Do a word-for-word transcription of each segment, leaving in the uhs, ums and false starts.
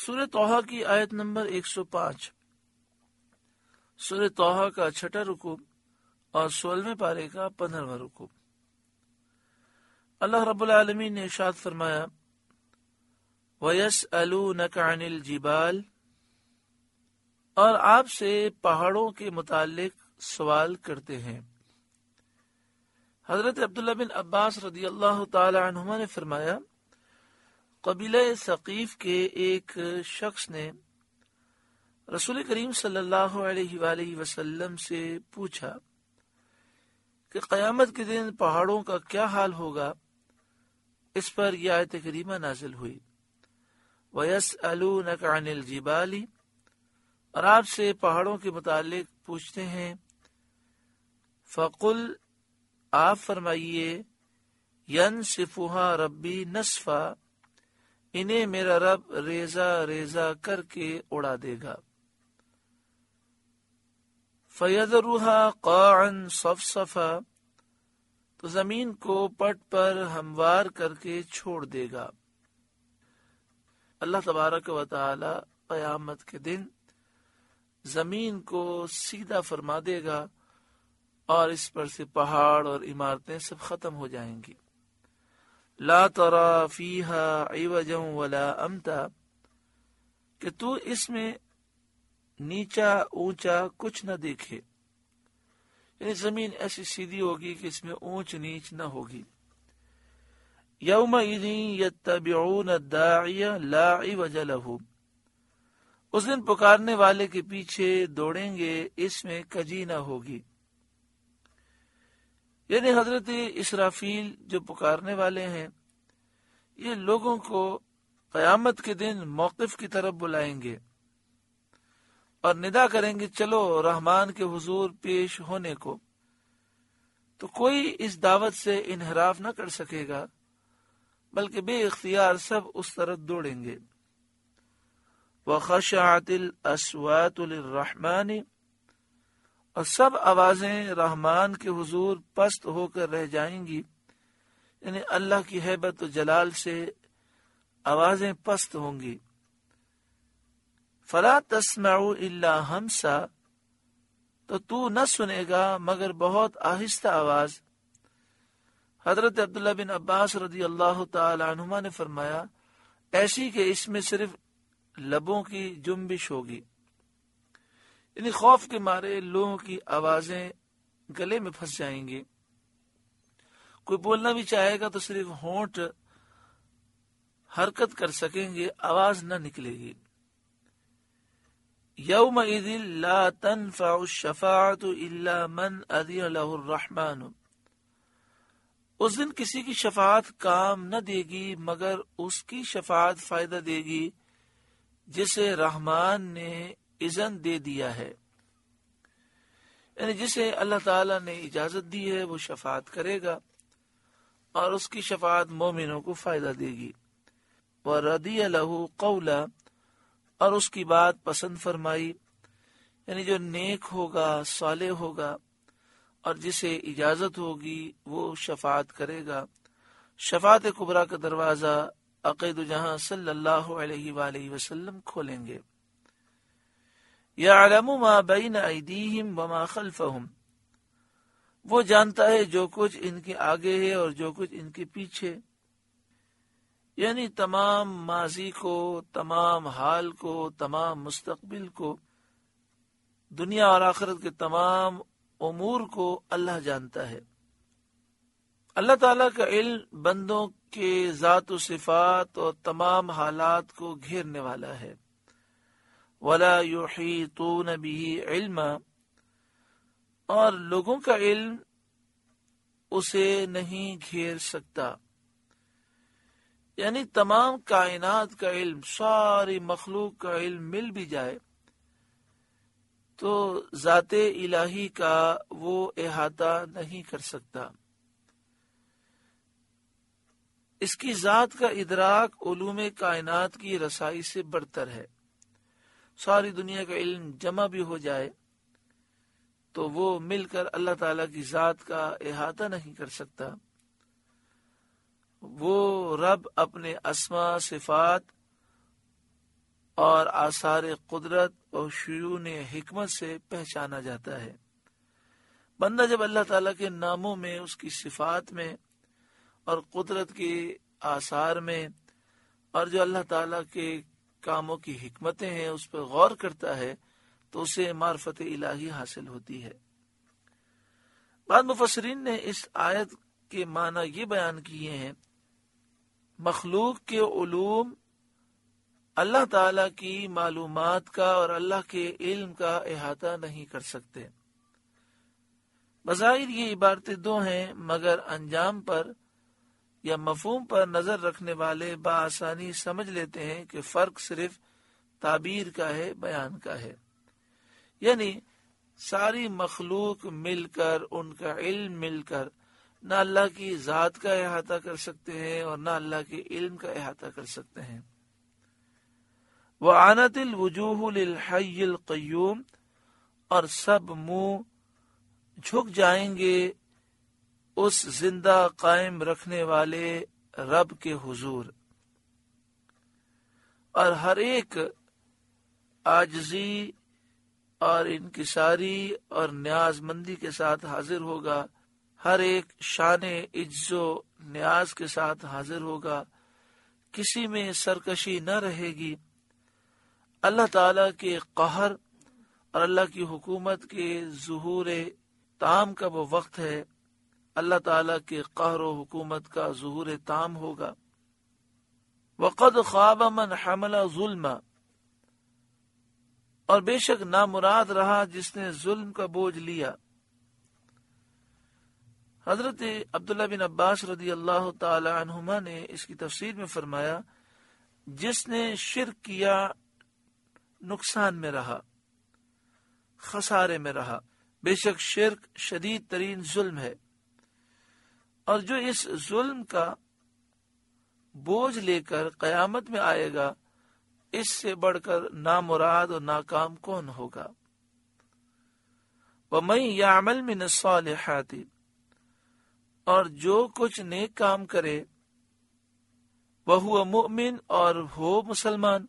سورہ طٰہٰ کی آیت نمبر ایک سو پانچ، سورہ طٰہٰ کا چھٹا رکوع اور سولہویں پارے کا پندرہواں رکوع۔ اللہ رب العالمین نے ارشاد فرمایا، وَيَسْأَلُونَكَ عَنِ الْجِبَالِ، اور آپ سے پہاڑوں کے متعلق سوال کرتے ہیں۔ حضرت عبداللہ بن عباس رضی اللہ تعالی عنہما نے فرمایا، قبیلہ ثقیف کے ایک شخص نے رسول کریم صلی اللہ علیہ وآلہ وسلم سے پوچھا کہ قیامت کے دن پہاڑوں کا کیا حال ہوگا۔ اس پر یہ آیت کریمہ نازل ہوئی، وَيَسْأَلُونَكَ عَنِ الْجِبَالِ، اور آپ سے پہاڑوں کے متعلق پوچھتے ہیں۔ فَقُلْ، آپ فرمائیے، يَنْسِفُهَا رَبِّي نَسْفًا، انہیں میرا رب ریزہ ریزہ کر کے اڑا دے گا۔ فَيَذَرُهَا قَاعًا صَفْصَفًا، تو زمین کو پٹ پر ہموار کر کے چھوڑ دے گا۔ اللہ تبارک و تعالی قیامت کے دن زمین کو سیدھا فرما دے گا اور اس پر سے پہاڑ اور عمارتیں سب ختم ہو جائیں گی۔ لا ترى فيها عوجا ولا امتا، کہ تو اس میں نیچا اونچا کچھ نہ دیکھے، یعنی زمین ایسی سیدھی ہوگی کہ اس میں اونچ نیچ نہ ہوگی۔ یومئذ یتبعون الداعی لا عوج له، اس دن پکارنے والے کے پیچھے دوڑیں گے، اس میں کجی نہ ہوگی۔ یعنی حضرت اسرافیل جو پکارنے والے ہیں، یہ لوگوں کو قیامت کے دن موقف کی طرف بلائیں گے اور ندا کریں گے، چلو رحمان کے حضور پیش ہونے کو۔ تو کوئی اس دعوت سے انحراف نہ کر سکے گا، بلکہ بے اختیار سب اس طرف دوڑیں گے۔ وَخَشَعَتِ الْأَصْوَاتُ لِلرَّحْمَنِ، اور سب آوازیں رحمان کے حضور پست ہو کر رہ جائیں گی، یعنی اللہ کی ہیبت و جلال سے آوازیں پست ہوں گی۔ فَلَا تَسْمَعُ إِلَّا ہَمْسًا، تو تو نہ سنے گا مگر بہت آہستہ آواز۔ حضرت عبداللہ بن عباس رضی اللہ تعالی عنہما نے فرمایا، ایسی کہ اس میں صرف لبوں کی جنبش ہوگی، یعنی خوف کے مارے لوگوں کی آوازیں گلے میں پھنس جائیں گی۔ کوئی بولنا بھی چاہے گا تو صرف ہونٹ حرکت کر سکیں گے، آواز نہ نکلے گی۔ یومئذ لا تنفع الشفاعة الا من اذن له الرحمن، اس دن کسی کی شفاعت کام نہ دے گی مگر اس کی شفاعت فائدہ دے گی جسے رحمان نے اذن دے دیا ہے، یعنی جسے اللہ تعالی نے اجازت دی ہے وہ شفاعت کرے گا اور اس کی شفاعت مومنوں کو فائدہ دے گی۔ وَرَضِيَ لَهُ قَوْلًا، اور اس کی بات پسند فرمائی، یعنی جو نیک ہوگا، صالح ہوگا اور جسے اجازت ہوگی وہ شفاعت کرے گا۔ شفاعت کبریٰ کا دروازہ عقید جہاں صلی اللہ علیہ وآلہ وسلم کھولیں گے۔ یعلم ما بین ایدیہم وما خلفہم، وہ جانتا ہے جو کچھ ان کے آگے ہے اور جو کچھ ان کے پیچھے، یعنی تمام ماضی کو، تمام حال کو، تمام مستقبل کو، دنیا اور آخرت کے تمام امور کو اللہ جانتا ہے۔ اللہ تعالیٰ کا علم بندوں کے ذات و صفات اور تمام حالات کو گھیرنے والا ہے۔ وَلَا يُحِيطُونَ بِهِ عِلْمًا، اور لوگوں کا علم اسے نہیں گھیر سکتا، یعنی تمام کائنات کا علم، ساری مخلوق کا علم مل بھی جائے تو ذات الہی کا وہ احاطہ نہیں کر سکتا۔ اس کی ذات کا ادراک علوم کائنات کی رسائی سے برتر ہے۔ ساری دنیا کا علم جمع بھی ہو جائے تو وہ مل کر اللہ تعالیٰ کی ذات کا احاطہ نہیں کر سکتا۔ وہ رب اپنے اسماء، صفات اور آثار قدرت اور شیون حکمت سے پہچانا جاتا ہے۔ بندہ جب اللہ تعالیٰ کے ناموں میں، اس کی صفات میں اور قدرت کے آثار میں اور جو اللہ تعالیٰ کے کاموں کی حکمتیں ہیں اس پر غور کرتا ہے تو اسے معرفت الہی حاصل ہوتی ہے۔ بعض مفسرین نے اس آیت کے معنی یہ بیان کیے ہیں، مخلوق کے علوم اللہ تعالیٰ کی معلومات کا اور اللہ کے علم کا احاطہ نہیں کر سکتے۔ بظاہر یہ عبارتیں دو ہیں، مگر انجام پر یا مفہوم پر نظر رکھنے والے بآسانی سمجھ لیتے ہیں کہ فرق صرف تعبیر کا ہے، بیان کا ہے۔ یعنی ساری مخلوق مل کر، ان کا علم مل کر نہ اللہ کی ذات کا احاطہ کر سکتے ہیں اور نہ اللہ کے علم کا احاطہ کر سکتے ہیں۔ وَعَانَتِ الْوُجُوهُ لِلْحَيِّ الْقَيُّومِ، اور سب منہ جھک جائیں گے اس زندہ قائم رکھنے والے رب کے حضور، اور ہر ایک عاجزی اور انکساری اور نیاز مندی کے ساتھ حاضر ہوگا، ہر ایک شان عجز و نیاز کے ساتھ حاضر ہوگا، کسی میں سرکشی نہ رہے گی۔ اللہ تعالیٰ کے قہر اور اللہ کی حکومت کے ظہور تام کا وہ وقت ہے، اللہ تعالیٰ کے قہر و حکومت کا ظہور تام ہوگا۔ وَقَدْ خَابَ مَنْ حَمَلَ ظُلْمًا، اور بے شک نامراد رہا جس نے ظلم کا بوجھ لیا۔ حضرت عبداللہ بن عباس رضی اللہ تعالی عنہما نے اس کی تفسیر میں فرمایا، جس نے شرک کیا نقصان میں رہا، خسارے میں رہا۔ بے شک شرک شدید ترین ظلم ہے، اور جو اس ظلم کا بوجھ لے کر قیامت میں آئے گا، اس سے بڑھ کر نامراد اور ناکام کون ہوگا؟ وَمَن يَعْمَلْ مِنَ الصَّالِحَاتِ، اور جو کچھ نیک کام کرے، وَهُوَ مُؤْمِن، اور ہو مسلمان،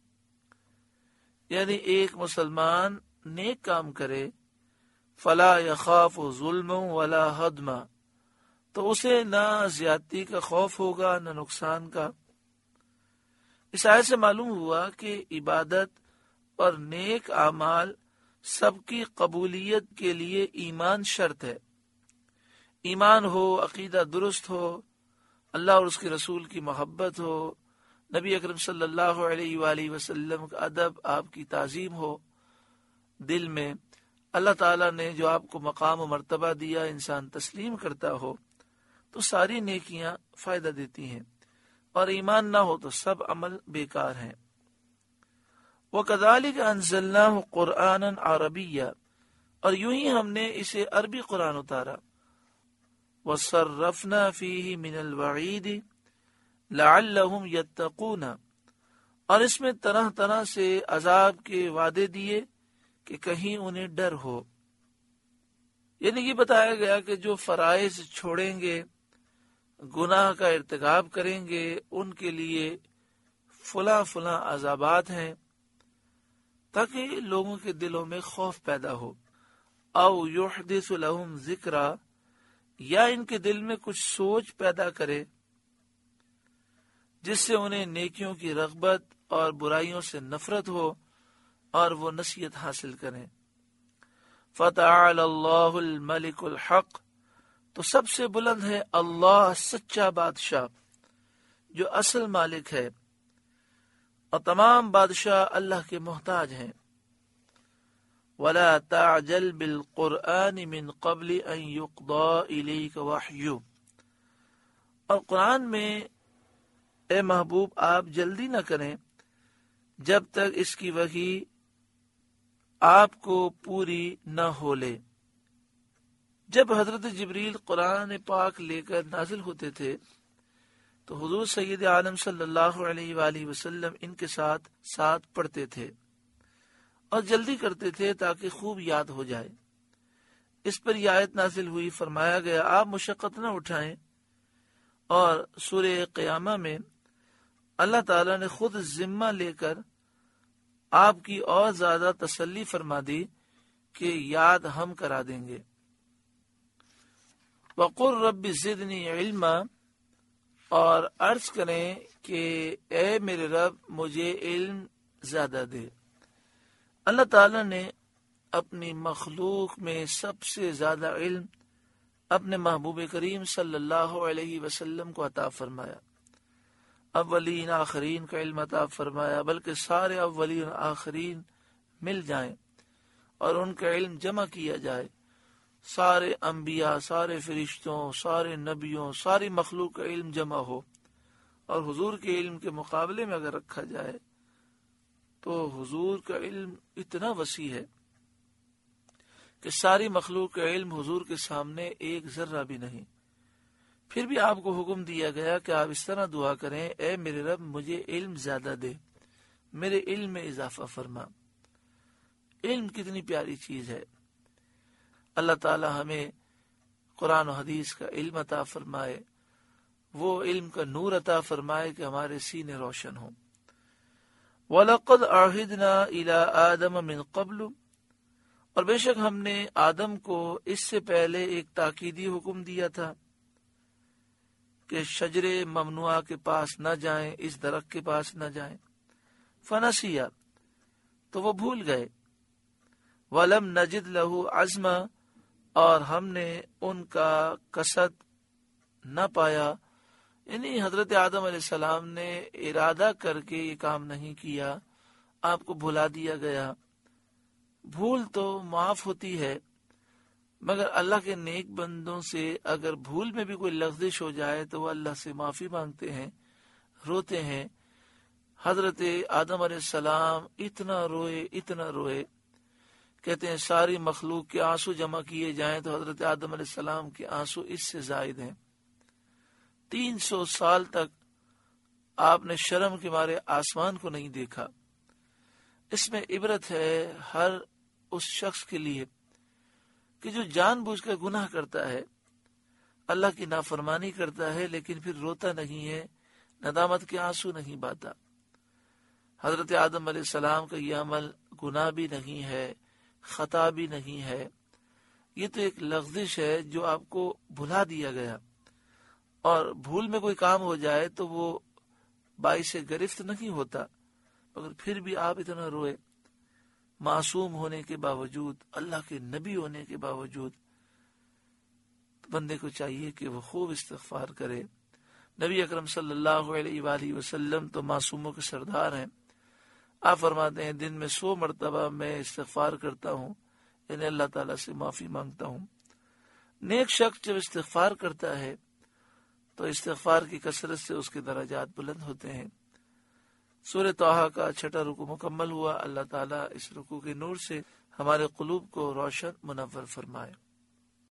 یعنی ایک مسلمان نیک کام کرے، فَلَا يَخَافُ ظُلْمًا وَلَا هَضْمًا، تو اسے نہ زیادتی کا خوف ہوگا نہ نقصان کا۔ اس آیت سے معلوم ہوا کہ عبادت اور نیک اعمال سب کی قبولیت کے لیے ایمان شرط ہے۔ ایمان ہو، عقیدہ درست ہو، اللہ اور اس کے رسول کی محبت ہو، نبی اکرم صلی اللہ علیہ وآلہ وسلم کا ادب، آپ کی تعظیم ہو دل میں، اللہ تعالیٰ نے جو آپ کو مقام و مرتبہ دیا انسان تسلیم کرتا ہو، تو ساری نیکیاں فائدہ دیتی ہیں، اور ایمان نہ ہو تو سب عمل بیکار ہیں۔ وَكَذَلِكَ أَنزَلْنَاهُ قُرْآنًا عَرَبِيًّا، اور یوں ہی ہم نے اسے عربی قرآن اتارا۔ وَصَرَّفْنَا فِيهِ مِنَ الْوَعِيدِ لَعَلَّهُمْ يَتَّقُونَ، اور اس میں طرح طرح سے عذاب کے وعدے دیے کہ کہیں انہیں ڈر ہو۔ یعنی یہ بتایا گیا کہ جو فرائض چھوڑیں گے، گناہ کا ارتکاب کریں گے، ان کے لیے فلاں فلاں عذابات ہیں، تاکہ لوگوں کے دلوں میں خوف پیدا ہو۔ او یحدث لهم ذکرا، یا ان کے دل میں کچھ سوچ پیدا کرے جس سے انہیں نیکیوں کی رغبت اور برائیوں سے نفرت ہو اور وہ نصیحت حاصل کریں۔ فتعال اللہ الملک الحق، تو سب سے بلند ہے اللہ سچا بادشاہ جو اصل مالک ہے، اور تمام بادشاہ اللہ کے محتاج ہیں۔ وَلَا تَعْجَلْ بِالْقُرْآنِ مِنْ قَبْلِ أَنْ يُقْضَى إِلَيْكَ وَحْيُهُ، اور قرآن میں اے محبوب آپ جلدی نہ کریں جب تک اس کی وحی آپ کو پوری نہ ہو لے۔ جب حضرت جبریل قرآن پاک لے کر نازل ہوتے تھے تو حضور سید عالم صلی اللہ علیہ وآلہ وسلم ان کے ساتھ ساتھ پڑھتے تھے اور جلدی کرتے تھے تاکہ خوب یاد ہو جائے۔ اس پر یہ آیت نازل ہوئی، فرمایا گیا آپ مشقت نہ اٹھائیں، اور سورہ قیامہ میں اللہ تعالیٰ نے خود ذمہ لے کر آپ کی اور زیادہ تسلی فرما دی کہ یاد ہم کرا دیں گے۔ وَقُلْ رَبِّ زِدْنِي عِلْمًا، اور عرض کریں کہ اے میرے رب مجھے علم زیادہ دے۔ اللہ تعالی نے اپنی مخلوق میں سب سے زیادہ علم اپنے محبوب کریم صلی اللہ علیہ وسلم کو عطا فرمایا۔ اولین آخرین کا علم عطا فرمایا، بلکہ سارے اولین آخرین مل جائیں اور ان کا علم جمع کیا جائے، سارے انبیاء، سارے فرشتوں، سارے نبیوں، ساری مخلوق کا علم جمع ہو اور حضور کے علم کے مقابلے میں اگر رکھا جائے تو حضور کا علم اتنا وسیع ہے کہ ساری مخلوق کا علم حضور کے سامنے ایک ذرہ بھی نہیں۔ پھر بھی آپ کو حکم دیا گیا کہ آپ اس طرح دعا کریں، اے میرے رب مجھے علم زیادہ دے، میرے علم میں اضافہ فرما۔ علم کتنی پیاری چیز ہے۔ اللہ تعالی ہمیں قرآن و حدیث کا علم عطا فرمائے، وہ علم کا نور عطا فرمائے کہ ہمارے سینے روشن ہوں۔ وَلَقَدْ عَهِدْنَا إِلَىٰ آدَمَ مِن قَبْلُ، اور بے شک ہم نے آدم کو اس سے پہلے ایک تاکیدی حکم دیا تھا کہ شجر ممنوعہ کے پاس نہ جائیں، اس درخت کے پاس نہ جائیں۔ فَنَسِيَ، تو وہ بھول گئے۔ وَلَمْ نَجِدْ لَهُ عَزْمًا، اور ہم نے ان کا قصد نہ پایا، یعنی حضرت آدم علیہ السلام نے ارادہ کر کے یہ کام نہیں کیا، آپ کو بھلا دیا گیا۔ بھول تو معاف ہوتی ہے، مگر اللہ کے نیک بندوں سے اگر بھول میں بھی کوئی لغزش ہو جائے تو وہ اللہ سے معافی مانگتے ہیں، روتے ہیں۔ حضرت آدم علیہ السلام اتنا روئے اتنا روئے، کہتے ہیں ساری مخلوق کے آنسو جمع کیے جائیں تو حضرت آدم علیہ السلام کے آنسو اس سے زائد ہیں۔ تین سو سال تک آپ نے شرم کے مارے آسمان کو نہیں دیکھا۔ اس میں عبرت ہے ہر اس شخص کے لیے کہ جو جان بوجھ کر گناہ کرتا ہے، اللہ کی نافرمانی کرتا ہے، لیکن پھر روتا نہیں ہے، ندامت کے آنسو نہیں بہاتا۔ حضرت آدم علیہ السلام کا یہ عمل گناہ بھی نہیں ہے، خطا بھی نہیں ہے، یہ تو ایک لغزش ہے جو آپ کو بھلا دیا گیا۔ اور بھول میں کوئی کام ہو جائے تو وہ باعث گرفت نہیں ہوتا، مگر پھر بھی آپ اتنا روئے، معصوم ہونے کے باوجود، اللہ کے نبی ہونے کے باوجود۔ بندے کو چاہیے کہ وہ خوب استغفار کرے۔ نبی اکرم صلی اللہ علیہ وآلہ وسلم تو معصوموں کے سردار ہیں۔ آپ فرماتے ہیں دن میں سو مرتبہ میں استغفار کرتا ہوں، یعنی اللہ تعالیٰ سے معافی مانگتا ہوں۔ نیک شخص جب استغفار کرتا ہے تو استغفار کی کثرت سے اس کے درجات بلند ہوتے ہیں۔ سورہ طٰہٰ کا چھٹا رکوع مکمل ہوا۔ اللہ تعالیٰ اس رکوع کے نور سے ہمارے قلوب کو روشن منور فرمائے۔